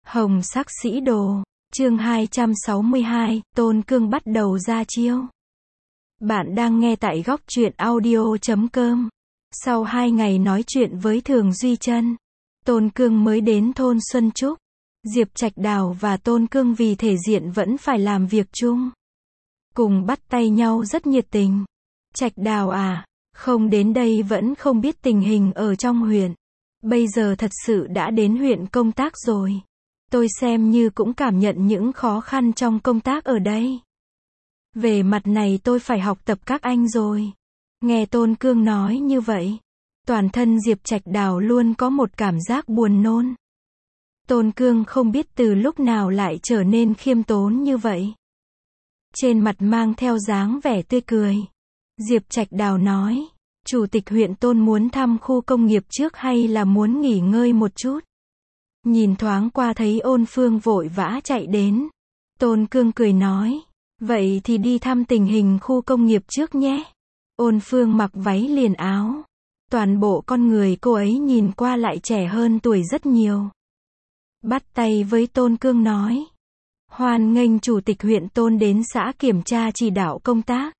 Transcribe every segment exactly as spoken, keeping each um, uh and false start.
Hồng sắc sĩ đồ, chương hai trăm sáu mươi hai, Tôn Cương bắt đầu ra chiêu. Bạn đang nghe tại góc truyện audio chấm com. Sau hai ngày nói chuyện với Thường Duy Trân, Tôn Cương mới đến thôn Xuân Trúc. Diệp Trạch Đào và Tôn Cương vì thể diện vẫn phải làm việc chung. Cùng bắt tay nhau rất nhiệt tình. Trạch Đào à, không đến đây vẫn không biết tình hình ở trong huyện. Bây giờ thật sự đã đến huyện công tác rồi. Tôi xem như cũng cảm nhận những khó khăn trong công tác ở đây. Về mặt này tôi phải học tập các anh rồi. Nghe Tôn Cương nói như vậy, toàn thân Diệp Trạch Đào luôn có một cảm giác buồn nôn. Tôn Cương không biết từ lúc nào lại trở nên khiêm tốn như vậy. Trên mặt mang theo dáng vẻ tươi cười. Diệp Trạch Đào nói, Chủ tịch huyện Tôn muốn thăm khu công nghiệp trước hay là muốn nghỉ ngơi một chút? Nhìn thoáng qua thấy Ôn Phương vội vã chạy đến. Tôn Cương cười nói, vậy thì đi thăm tình hình khu công nghiệp trước nhé. Ôn Phương mặc váy liền áo. Toàn bộ con người cô ấy nhìn qua lại trẻ hơn tuổi rất nhiều. Bắt tay với Tôn Cương nói, hoan nghênh Chủ tịch huyện Tôn đến xã kiểm tra chỉ đạo công tác.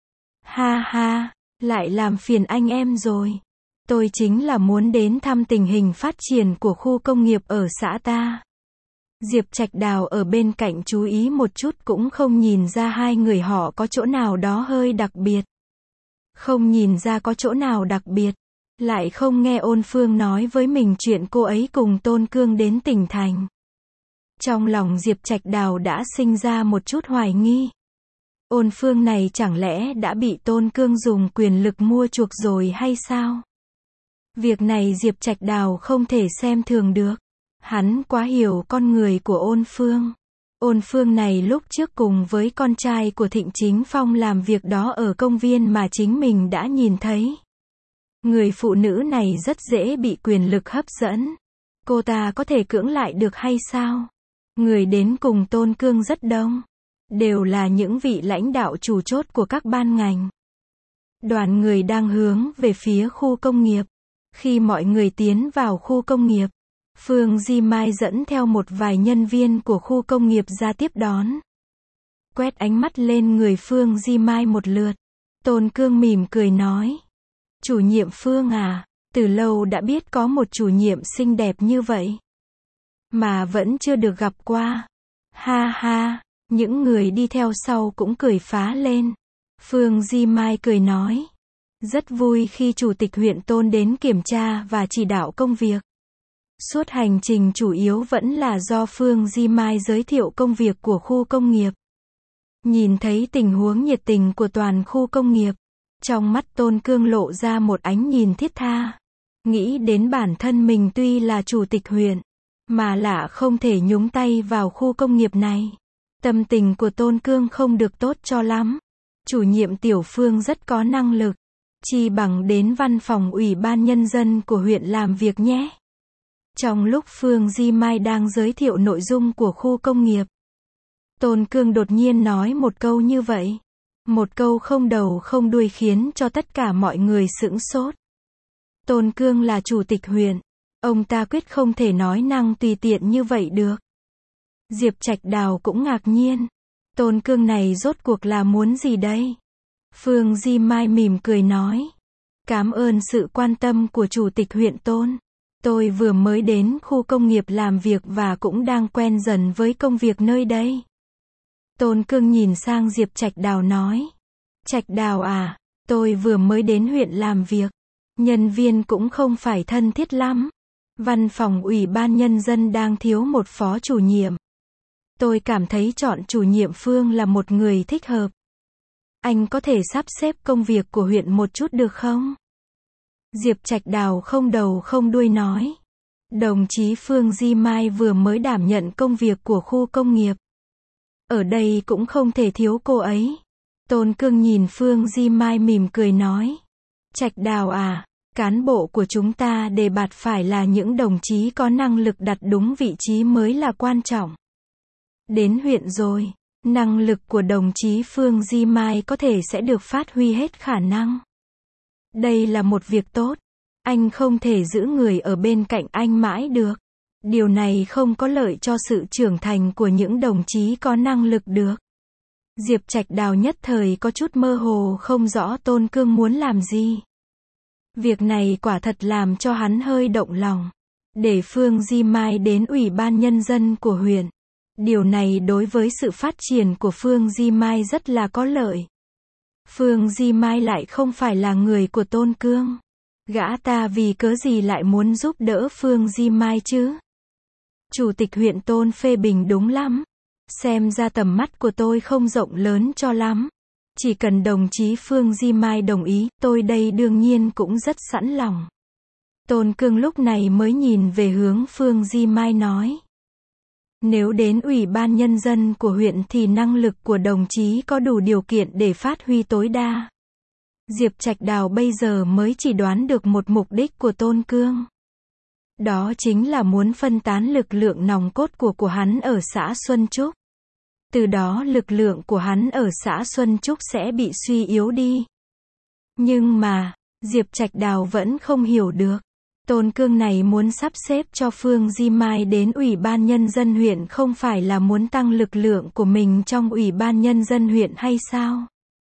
Ha ha, lại làm phiền anh em rồi. Tôi chính là muốn đến thăm tình hình phát triển của khu công nghiệp ở xã ta. Diệp Trạch Đào ở bên cạnh chú ý một chút cũng không nhìn ra hai người họ có chỗ nào đó hơi đặc biệt. Không nhìn ra có chỗ nào đặc biệt. Lại không nghe Ôn Phương nói với mình chuyện cô ấy cùng Tôn Cương đến tỉnh thành. Trong lòng Diệp Trạch Đào đã sinh ra một chút hoài nghi. Ôn Phương này chẳng lẽ đã bị Tôn Cương dùng quyền lực mua chuộc rồi hay sao? Việc này Diệp Trạch Đào không thể xem thường được. Hắn quá hiểu con người của Ôn Phương. Ôn Phương này lúc trước cùng với con trai của Thịnh Chính Phong làm việc đó ở công viên mà chính mình đã nhìn thấy. Người phụ nữ này rất dễ bị quyền lực hấp dẫn. Cô ta có thể cưỡng lại được hay sao? Người đến cùng Tôn Cương rất đông. Đều là những vị lãnh đạo chủ chốt của các ban ngành. Đoàn người đang hướng về phía khu công nghiệp. Khi mọi người tiến vào khu công nghiệp, Phương Di Mai dẫn theo một vài nhân viên của khu công nghiệp ra tiếp đón. Quét ánh mắt lên người Phương Di Mai một lượt, Tôn Cương mỉm cười nói, chủ nhiệm Phương à, từ lâu đã biết có một chủ nhiệm xinh đẹp như vậy, mà vẫn chưa được gặp qua. Ha ha, những người đi theo sau cũng cười phá lên. Phương Di Mai cười nói, rất vui khi Chủ tịch huyện Tôn đến kiểm tra và chỉ đạo công việc. Suốt hành trình chủ yếu vẫn là do Phương Di Mai giới thiệu công việc của khu công nghiệp. Nhìn thấy tình huống nhiệt tình của toàn khu công nghiệp, trong mắt Tôn Cương lộ ra một ánh nhìn thiết tha. Nghĩ đến bản thân mình tuy là chủ tịch huyện, mà lạ không thể nhúng tay vào khu công nghiệp này. Tâm tình của Tôn Cương không được tốt cho lắm. Chủ nhiệm Tiểu Phương rất có năng lực. Chi bằng đến văn phòng ủy ban nhân dân của huyện làm việc nhé. Trong lúc Phương Di Mai đang giới thiệu nội dung của khu công nghiệp, Tôn Cương đột nhiên nói một câu như vậy. Một câu không đầu không đuôi khiến cho tất cả mọi người sững sốt. Tôn Cương là chủ tịch huyện. Ông ta quyết không thể nói năng tùy tiện như vậy được. Diệp Trạch Đào cũng ngạc nhiên. Tôn Cương này rốt cuộc là muốn gì đây? Phương Di Mai mỉm cười nói, cảm ơn sự quan tâm của Chủ tịch huyện Tôn. Tôi vừa mới đến khu công nghiệp làm việc và cũng đang quen dần với công việc nơi đây. Tôn Cương nhìn sang Diệp Trạch Đào nói, Trạch Đào à, tôi vừa mới đến huyện làm việc. Nhân viên cũng không phải thân thiết lắm. Văn phòng ủy ban nhân dân đang thiếu một phó chủ nhiệm. Tôi cảm thấy chọn chủ nhiệm Phương là một người thích hợp. Anh có thể sắp xếp công việc của huyện một chút được không? Diệp Trạch Đào không đầu không đuôi nói. Đồng chí Phương Di Mai vừa mới đảm nhận công việc của khu công nghiệp. Ở đây cũng không thể thiếu cô ấy. Tôn Cương nhìn Phương Di Mai mỉm cười nói. Trạch Đào à, cán bộ của chúng ta đề bạt phải là những đồng chí có năng lực đặt đúng vị trí mới là quan trọng. Đến huyện rồi, năng lực của đồng chí Phương Di Mai có thể sẽ được phát huy hết khả năng. Đây là một việc tốt. Anh không thể giữ người ở bên cạnh anh mãi được. Điều này không có lợi cho sự trưởng thành của những đồng chí có năng lực được. Diệp Trạch Đào nhất thời có chút mơ hồ không rõ Tôn Cương muốn làm gì. Việc này quả thật làm cho hắn hơi động lòng. Để Phương Di Mai đến Ủy ban Nhân dân của huyện. Điều này đối với sự phát triển của Phương Di Mai rất là có lợi. Phương Di Mai lại không phải là người của Tôn Cương. Gã ta vì cớ gì lại muốn giúp đỡ Phương Di Mai chứ? Chủ tịch huyện Tôn phê bình đúng lắm. Xem ra tầm mắt của tôi không rộng lớn cho lắm. Chỉ cần đồng chí Phương Di Mai đồng ý, tôi đây đương nhiên cũng rất sẵn lòng. Tôn Cương lúc này mới nhìn về hướng Phương Di Mai nói. Nếu đến Ủy ban Nhân dân của huyện thì năng lực của đồng chí có đủ điều kiện để phát huy tối đa. Diệp Trạch Đào bây giờ mới chỉ đoán được một mục đích của Tôn Cương. Đó chính là muốn phân tán lực lượng nòng cốt của của hắn ở xã Xuân Trúc. Từ đó lực lượng của hắn ở xã Xuân Trúc sẽ bị suy yếu đi. Nhưng mà, Diệp Trạch Đào vẫn không hiểu được. Tôn Cương này muốn sắp xếp cho Phương Di Mai đến Ủy ban Nhân dân huyện không phải là muốn tăng lực lượng của mình trong Ủy ban Nhân dân huyện hay sao?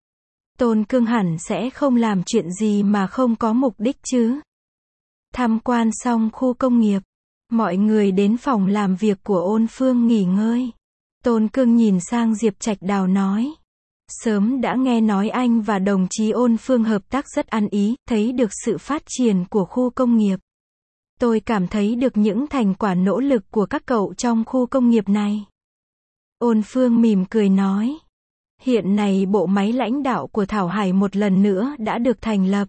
Tôn Cương hẳn sẽ không làm chuyện gì mà không có mục đích chứ. Tham quan xong khu công nghiệp, mọi người đến phòng làm việc của Ôn Phương nghỉ ngơi. Tôn Cương nhìn sang Diệp Trạch Đào nói. Sớm đã nghe nói anh và đồng chí Ôn Phương hợp tác rất ăn ý, thấy được sự phát triển của khu công nghiệp. Tôi cảm thấy được những thành quả nỗ lực của các cậu trong khu công nghiệp này. Ôn Phương mỉm cười nói. Hiện nay bộ máy lãnh đạo của Thảo Hải một lần nữa đã được thành lập.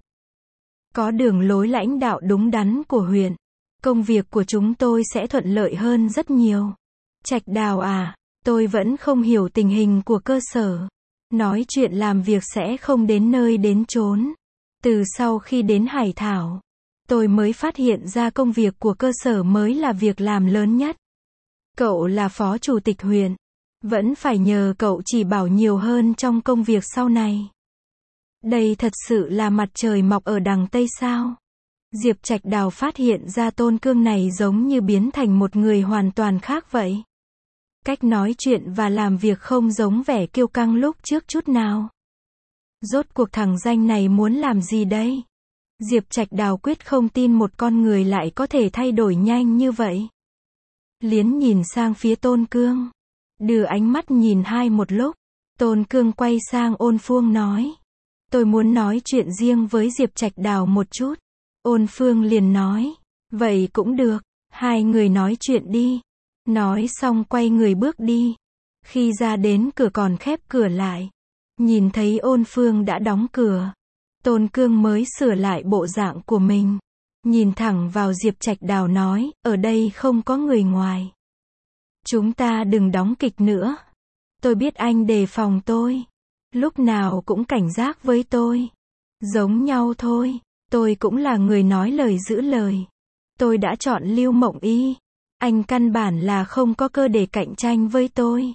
Có đường lối lãnh đạo đúng đắn của huyện. Công việc của chúng tôi sẽ thuận lợi hơn rất nhiều. Trạch Đào à, tôi vẫn không hiểu tình hình của cơ sở. Nói chuyện làm việc sẽ không đến nơi đến chốn. Từ sau khi đến Hải Thảo, tôi mới phát hiện ra công việc của cơ sở mới là việc làm lớn nhất. Cậu là phó chủ tịch huyện. Vẫn phải nhờ cậu chỉ bảo nhiều hơn trong công việc sau này. Đây thật sự là mặt trời mọc ở đằng Tây sao? Diệp Trạch Đào phát hiện ra Tôn Cương này giống như biến thành một người hoàn toàn khác vậy. Cách nói chuyện và làm việc không giống vẻ kiêu căng lúc trước chút nào. Rốt cuộc thằng danh này muốn làm gì đây? Diệp Trạch Đào quyết không tin một con người lại có thể thay đổi nhanh như vậy. Liến nhìn sang phía Tôn Cương. Đưa ánh mắt nhìn hai một lúc. Tôn Cương quay sang Ôn Phương nói. Tôi muốn nói chuyện riêng với Diệp Trạch Đào một chút. Ôn Phương liền nói. Vậy cũng được. Hai người nói chuyện đi. Nói xong quay người bước đi. Khi ra đến cửa còn khép cửa lại. Nhìn thấy Ôn Phương đã đóng cửa. Tôn Cương mới sửa lại bộ dạng của mình. Nhìn thẳng vào Diệp Trạch Đào nói. Ở đây không có người ngoài. Chúng ta đừng đóng kịch nữa. Tôi biết anh đề phòng tôi. Lúc nào cũng cảnh giác với tôi. Giống nhau thôi. Tôi cũng là người nói lời giữ lời. Tôi đã chọn Lưu Mộng Y. Anh căn bản là không có cơ để cạnh tranh với tôi.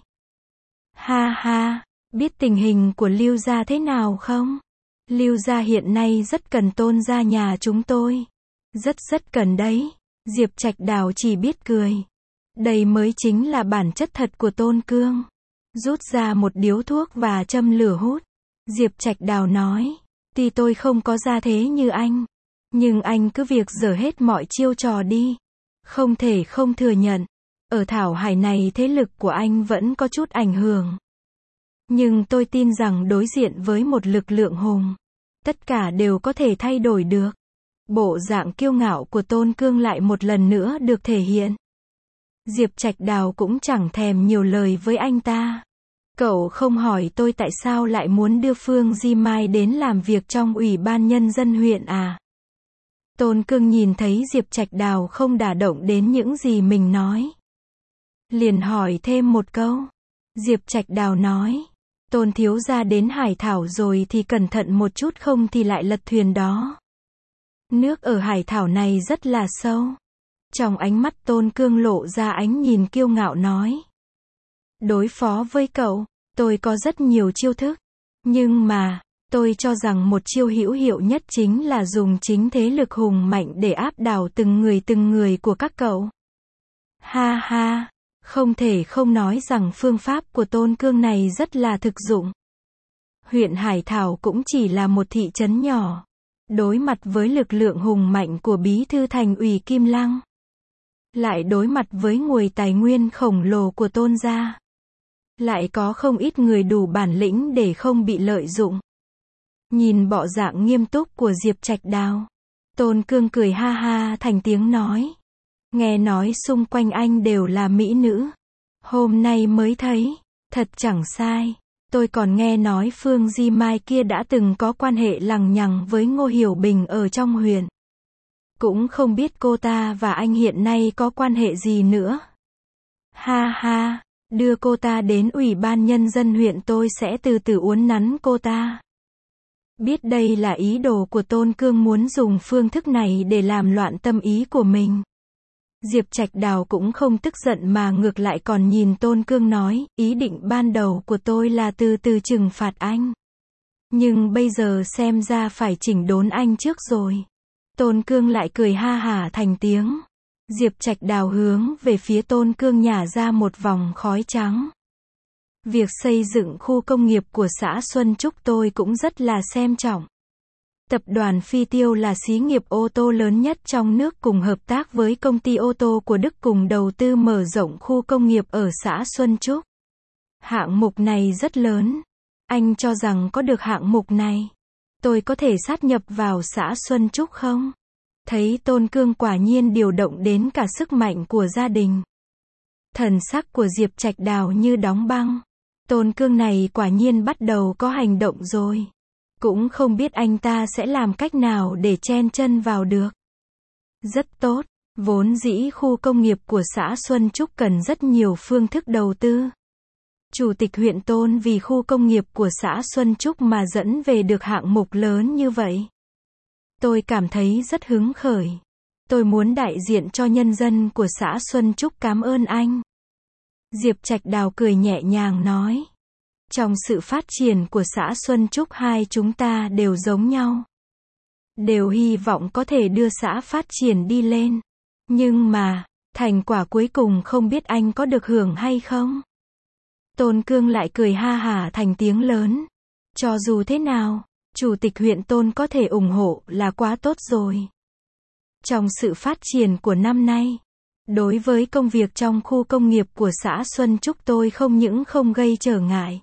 Ha ha, biết tình hình của Lưu gia thế nào không? Lưu gia hiện nay rất cần Tôn gia nhà chúng tôi. Rất rất cần đấy. Diệp Trạch Đào chỉ biết cười. Đây mới chính là bản chất thật của Tôn Cương. Rút ra một điếu thuốc và châm lửa hút. Diệp Trạch Đào nói. Tuy tôi không có gia thế như anh. Nhưng anh cứ việc dở hết mọi chiêu trò đi. Không thể không thừa nhận. Ở Thảo Hải này thế lực của anh vẫn có chút ảnh hưởng. Nhưng tôi tin rằng đối diện với một lực lượng hùng. Tất cả đều có thể thay đổi được. Bộ dạng kiêu ngạo của Tôn Cương lại một lần nữa được thể hiện. Diệp Trạch Đào cũng chẳng thèm nhiều lời với anh ta. Cậu không hỏi tôi tại sao lại muốn đưa Phương Di Mai đến làm việc trong Ủy ban Nhân dân huyện à? Tôn Cương nhìn thấy Diệp Trạch Đào không đả động đến những gì mình nói. Liền hỏi thêm một câu. Diệp Trạch Đào nói. Tôn thiếu gia đến Hải Thảo rồi thì cẩn thận một chút không thì lại lật thuyền đó. Nước ở Hải Thảo này rất là sâu. Trong ánh mắt Tôn Cương lộ ra ánh nhìn kiêu ngạo nói. Đối phó với cậu, tôi có rất nhiều chiêu thức. Nhưng mà, tôi cho rằng một chiêu hữu hiệu nhất chính là dùng chính thế lực hùng mạnh để áp đảo từng người từng người của các cậu. Ha ha, không thể không nói rằng phương pháp của Tôn Cương này rất là thực dụng. Huyện Hải Thảo cũng chỉ là một thị trấn nhỏ, đối mặt với lực lượng hùng mạnh của bí thư thành ủy Kim Lăng, lại đối mặt với nguồn tài nguyên khổng lồ của Tôn gia, lại có không ít người đủ bản lĩnh để không bị lợi dụng. Nhìn bộ dạng nghiêm túc của Diệp Trạch Đào, Tôn Cương cười ha ha thành tiếng nói. Nghe nói xung quanh anh đều là mỹ nữ. Hôm nay mới thấy, thật chẳng sai. Tôi còn nghe nói Phương Di Mai kia đã từng có quan hệ lằng nhằng với Ngô Hiểu Bình ở trong huyện. Cũng không biết cô ta và anh hiện nay có quan hệ gì nữa. Ha ha, đưa cô ta đến Ủy ban Nhân dân huyện tôi sẽ từ từ uốn nắn cô ta. Biết đây là ý đồ của Tôn Cương muốn dùng phương thức này để làm loạn tâm ý của mình. Diệp Trạch Đào cũng không tức giận mà ngược lại còn nhìn Tôn Cương nói, ý định ban đầu của tôi là từ từ trừng phạt anh. Nhưng bây giờ xem ra phải chỉnh đốn anh trước rồi. Tôn Cương lại cười ha hả thành tiếng. Diệp Trạch Đào hướng về phía Tôn Cương nhả ra một vòng khói trắng. Việc xây dựng khu công nghiệp của xã Xuân Trúc tôi cũng rất là xem trọng. Tập đoàn Phi Tiêu là xí nghiệp ô tô lớn nhất trong nước cùng hợp tác với công ty ô tô của Đức cùng đầu tư mở rộng khu công nghiệp ở xã Xuân Trúc. Hạng mục này rất lớn. Anh cho rằng có được hạng mục này, tôi có thể sát nhập vào xã Xuân Trúc không? Thấy Tôn Cương quả nhiên điều động đến cả sức mạnh của gia đình. Thần sắc của Diệp Trạch Đào như đóng băng. Tôn Cương này quả nhiên bắt đầu có hành động rồi. Cũng không biết anh ta sẽ làm cách nào để chen chân vào được. Rất tốt, vốn dĩ khu công nghiệp của xã Xuân Trúc cần rất nhiều phương thức đầu tư. Chủ tịch huyện Tôn vì khu công nghiệp của xã Xuân Trúc mà dẫn về được hạng mục lớn như vậy. Tôi cảm thấy rất hứng khởi. Tôi muốn đại diện cho nhân dân của xã Xuân Trúc cảm ơn anh. Diệp Trạch Đào cười nhẹ nhàng nói. Trong sự phát triển của xã Xuân Trúc hai chúng ta đều giống nhau. Đều hy vọng có thể đưa xã phát triển đi lên. Nhưng mà, thành quả cuối cùng không biết anh có được hưởng hay không? Tôn Cương lại cười ha hả thành tiếng lớn. Cho dù thế nào, Chủ tịch huyện Tôn có thể ủng hộ là quá tốt rồi. Trong sự phát triển của năm nay, đối với công việc trong khu công nghiệp của xã Xuân Trúc tôi không những không gây trở ngại,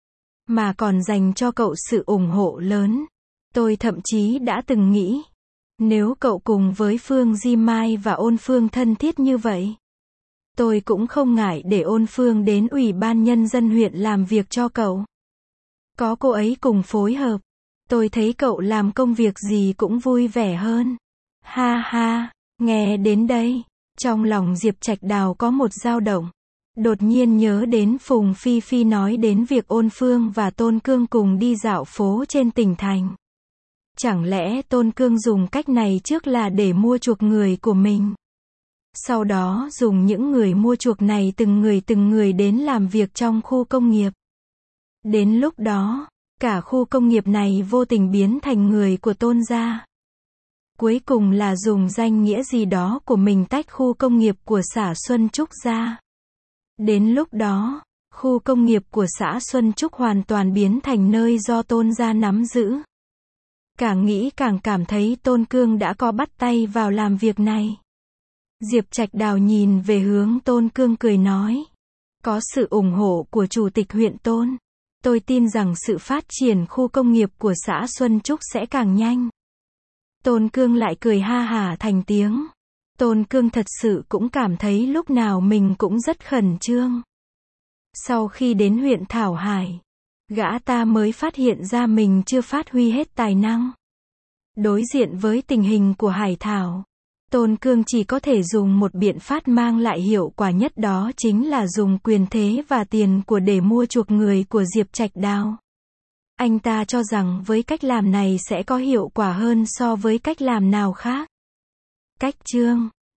mà còn dành cho cậu sự ủng hộ lớn. Tôi thậm chí đã từng nghĩ, nếu cậu cùng với Phương Di Mai và Ôn Phương thân thiết như vậy, tôi cũng không ngại để Ôn Phương đến Ủy ban Nhân dân huyện làm việc cho cậu. Có cô ấy cùng phối hợp, tôi thấy cậu làm công việc gì cũng vui vẻ hơn. Ha ha, nghe đến đây, trong lòng Diệp Trạch Đào có một dao động. Đột nhiên nhớ đến Phùng Phi Phi nói đến việc Ôn Phương và Tôn Cương cùng đi dạo phố trên tỉnh thành. Chẳng lẽ Tôn Cương dùng cách này trước là để mua chuộc người của mình? Sau đó dùng những người mua chuộc này từng người từng người đến làm việc trong khu công nghiệp. Đến lúc đó, cả khu công nghiệp này vô tình biến thành người của Tôn gia. Cuối cùng là dùng danh nghĩa gì đó của mình tách khu công nghiệp của xã Xuân Trúc ra. Đến lúc đó, khu công nghiệp của xã Xuân Trúc hoàn toàn biến thành nơi do Tôn gia nắm giữ. Càng nghĩ càng cảm thấy Tôn Cương đã có bắt tay vào làm việc này. Diệp Trạch Đào nhìn về hướng Tôn Cương cười nói. Có sự ủng hộ của Chủ tịch huyện Tôn, tôi tin rằng sự phát triển khu công nghiệp của xã Xuân Trúc sẽ càng nhanh. Tôn Cương lại cười ha hả thành tiếng. Tôn Cương thật sự cũng cảm thấy lúc nào mình cũng rất khẩn trương. Sau khi đến huyện Thảo Hải, gã ta mới phát hiện ra mình chưa phát huy hết tài năng. Đối diện với tình hình của Hải Thảo, Tôn Cương chỉ có thể dùng một biện pháp mang lại hiệu quả nhất, đó chính là dùng quyền thế và tiền của để mua chuộc người của Diệp Trạch Đào. Anh ta cho rằng với cách làm này sẽ có hiệu quả hơn so với cách làm nào khác. Cách chương